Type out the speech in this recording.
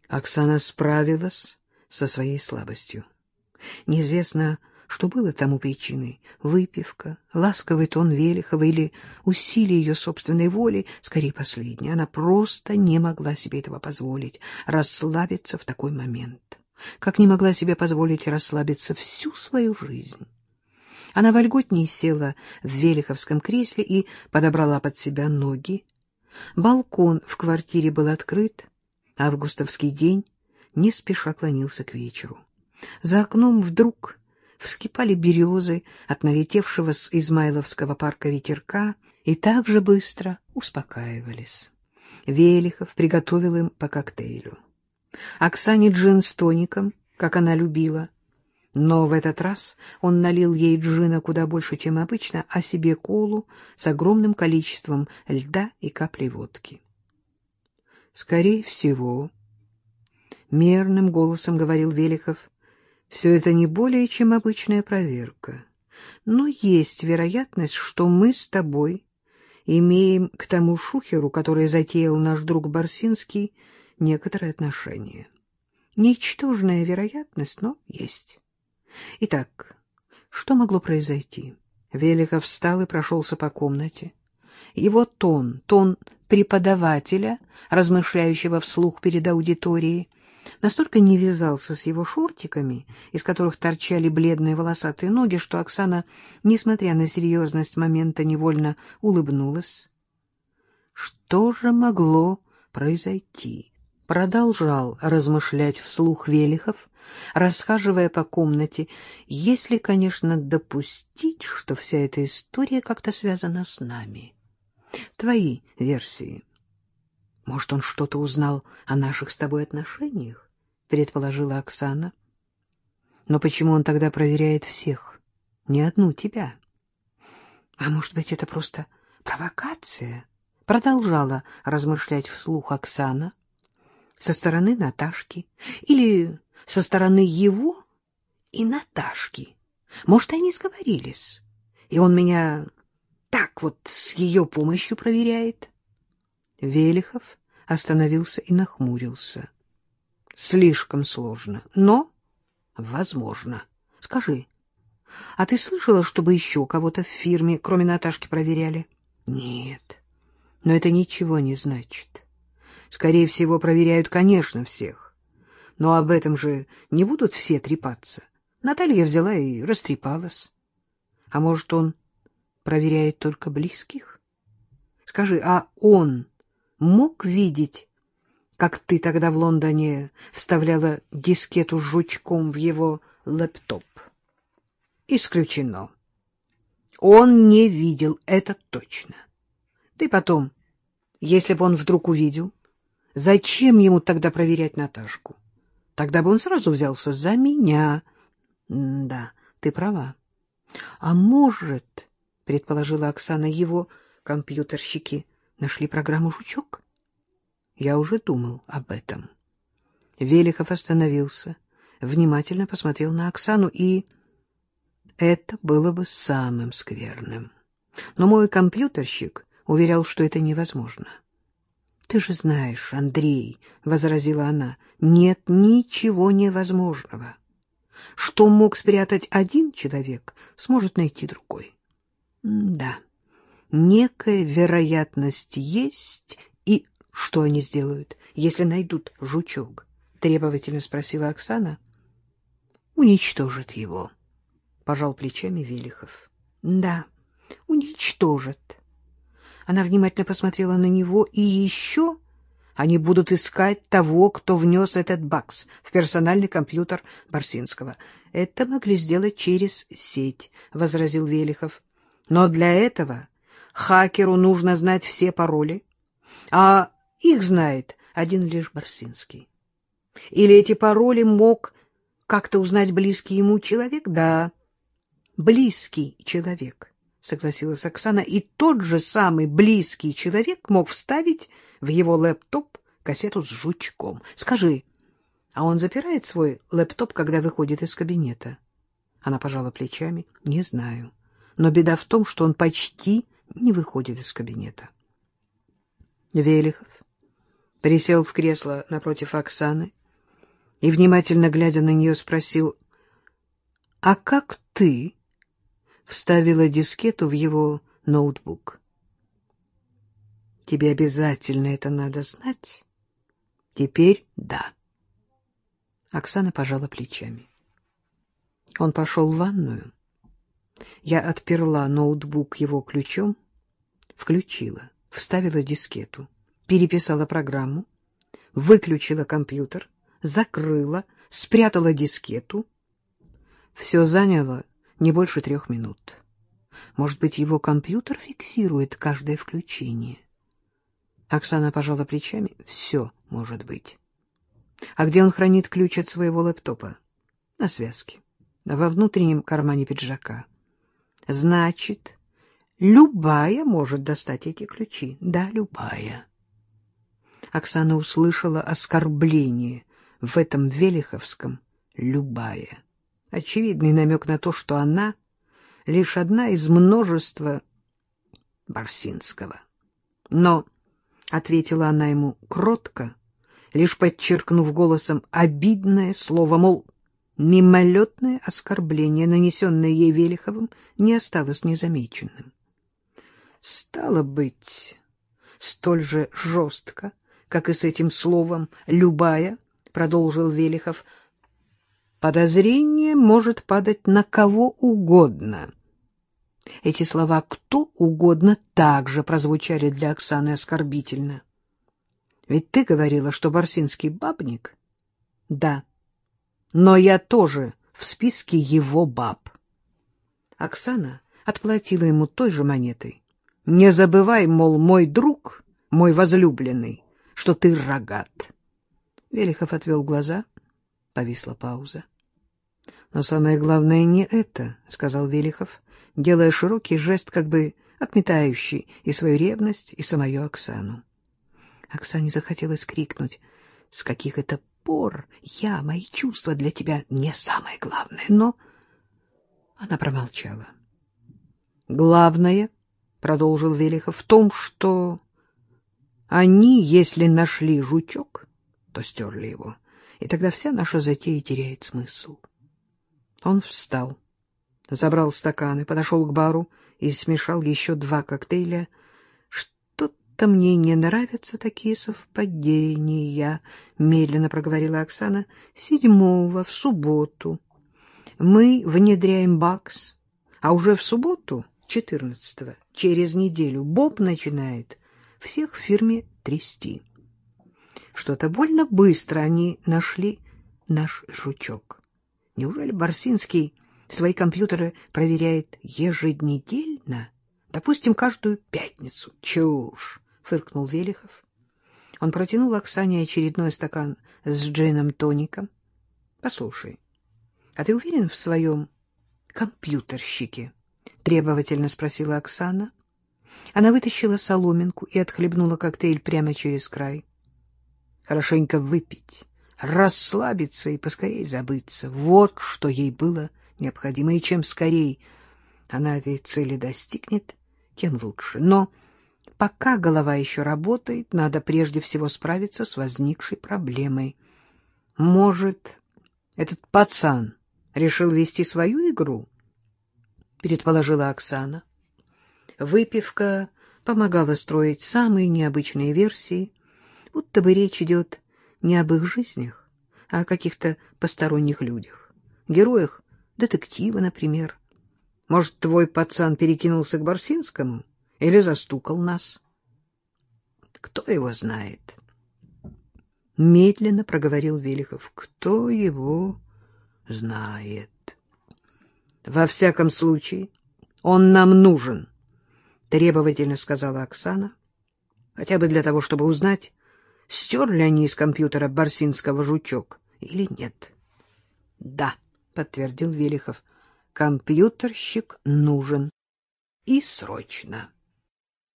Оксана справилась со своей слабостью. Неизвестно, что было тому причиной: выпивка, ласковый тон Велихова или усилие ее собственной воли, скорее последнее. Она просто не могла себе этого позволить, расслабиться в такой момент, как не могла себе позволить расслабиться всю свою жизнь. Она вольготнее села в велиховском кресле и подобрала под себя ноги. Балкон в квартире был открыт, августовский день не спеша клонился к вечеру. За окном вдруг вскипали березы от налетевшего с Измайловского парка ветерка и так же быстро успокаивались. Велихов приготовил им по коктейлю. Оксане джин с тоником, как она любила, но в этот раз он налил ей джина куда больше, чем обычно, а себе колу с огромным количеством льда и каплей водки. Скорее всего, мерным голосом говорил Велихов, все это не более чем обычная проверка. Но есть вероятность, что мы с тобой имеем к тому шухеру, который затеял наш друг Барсинский, некоторое отношение. Ничтожная вероятность, но есть. Итак, что могло произойти? Велихов встал и прошелся по комнате. Его тон преподавателя, размышляющего вслух перед аудиторией, настолько не вязался с его шортиками, из которых торчали бледные волосатые ноги, что Оксана, несмотря на серьезность момента, невольно улыбнулась. Что же могло произойти? Продолжал размышлять вслух Велихов, расхаживая по комнате, если, конечно, допустить, что вся эта история как-то связана с нами. Твои версии. Может, он что-то узнал о наших с тобой отношениях, предположила Оксана. Но почему он тогда проверяет всех, не одну тебя? А может быть, это просто провокация? Продолжала размышлять вслух Оксана. Со стороны Наташки или со стороны его и Наташки. Может, они сговорились, и он меня так вот с ее помощью проверяет? Велихов остановился и нахмурился. Слишком сложно, но возможно. Скажи, а ты слышала, чтобы еще кого-то в фирме, кроме Наташки, проверяли? Нет, но это ничего не значит. Скорее всего, проверяют, конечно, всех. Но об этом же не будут все трепаться. Наталья взяла и растрепалась. А может, он проверяет только близких? Скажи, а он мог видеть, как ты тогда в Лондоне вставляла дискету с жучком в его лэптоп? Исключено. Он не видел, это точно. Да и потом, если бы он вдруг увидел, зачем ему тогда проверять Наташку? Тогда бы он сразу взялся за меня. Да, ты права. А может, предположила Оксана, его компьютерщики нашли программу «Жучок»? Я уже думал об этом. Велихов остановился, внимательно посмотрел на Оксану, и это было бы самым скверным. Но мой компьютерщик уверял, что это невозможно. — Ты же знаешь, Андрей, — возразила она, — нет ничего невозможного. Что мог спрятать один человек, сможет найти другой. Да, некая вероятность есть. И что они сделают, если найдут жучок? — требовательно спросила Оксана. — Уничтожат его, — пожал плечами Велихов. — Да, уничтожат. Она внимательно посмотрела на него. И еще они будут искать того, кто внес этот бакс в персональный компьютер Барсинского. Это могли сделать через сеть, — возразил Велихов. Но для этого хакеру нужно знать все пароли, а их знает один лишь Барсинский. Или эти пароли мог как-то узнать близкий ему человек? Да, близкий человек, согласилась Оксана, и тот же самый близкий человек мог вставить в его лэптоп кассету с жучком. Скажи, а он запирает свой лэптоп, когда выходит из кабинета? Она пожала плечами. Не знаю. Но беда в том, что он почти не выходит из кабинета. Велихов присел в кресло напротив Оксаны и, внимательно глядя на нее, спросил: «А как ты вставила дискету в его ноутбук?» «Тебе обязательно это надо знать?» «Теперь да». Оксана пожала плечами. Он пошел в ванную. Я отперла ноутбук его ключом, включила, вставила дискету, переписала программу, выключила компьютер, закрыла, спрятала дискету. Все заняло не больше 3 минут. Может быть, его компьютер фиксирует каждое включение? Оксана пожала плечами. Все может быть. А где он хранит ключ от своего лэптопа? На связке, во внутреннем кармане пиджака. Значит, любая может достать эти ключи. Да, любая. Оксана услышала оскорбление в этом велиховском «любая». Очевидный намек на то, что она лишь одна из множества Барсинского. Но, — ответила она ему кротко, лишь подчеркнув голосом обидное слово, мол, мимолетное оскорбление, нанесенное ей Велиховым, не осталось незамеченным. Стало быть, столь же жестко, как и с этим словом «любая», — продолжил Велихов, — подозрение может падать на кого угодно. Эти слова «кто угодно» также прозвучали для Оксаны оскорбительно. Ведь ты говорила, что Барсинский бабник? Да, но я тоже в списке его баб. Оксана отплатила ему той же монетой. Не забывай, мол, мой друг, мой возлюбленный, что ты рогат. Велихов отвел глаза. Повисла пауза. Но самое главное не это, — сказал Велихов, делая широкий жест, как бы отметающий и свою ревность, и самую Оксану. Оксане захотелось крикнуть: «С каких это пор мои чувства для тебя не самое главное?» Но она промолчала. «Главное, — продолжил Велихов, — в том, что они, если нашли жучок, то стерли его, и тогда вся наша затея теряет смысл». Он встал, забрал стаканы, подошел к бару и смешал еще 2 коктейля. «Что-то мне не нравятся такие совпадения», — медленно проговорила Оксана. 7-го, в субботу, мы внедряем БАКС, а уже в субботу, 14-го, через неделю, Боб начинает всех в фирме трясти. Что-то больно быстро они нашли наш жучок. Неужели Барсинский свои компьютеры проверяет еженедельно? Допустим, каждую пятницу. Чушь! — фыркнул Велихов. Он протянул Оксане очередной стакан с джином-тоником. — Послушай, а ты уверен в своем компьютерщике? — требовательно спросила Оксана. Она вытащила соломинку и отхлебнула коктейль прямо через край. Хорошенько выпить, расслабиться и поскорей забыться. Вот что ей было необходимо. И чем скорей она этой цели достигнет, тем лучше. Но пока голова еще работает, надо прежде всего справиться с возникшей проблемой. Может, этот пацан решил вести свою игру? Предположила Оксана. Выпивка помогала строить самые необычные версии, будто бы речь идет не об их жизнях, а о каких-то посторонних людях, героях детектива, например. Может, твой пацан перекинулся к Барсинскому или застукал нас? Кто его знает? Медленно проговорил Велихов. Кто его знает? Во всяком случае, он нам нужен, требовательно сказала Оксана, хотя бы для того, чтобы узнать, стерли они из компьютера Барсинского жучок или нет. — Да, — подтвердил Велихов, — компьютерщик нужен. И срочно.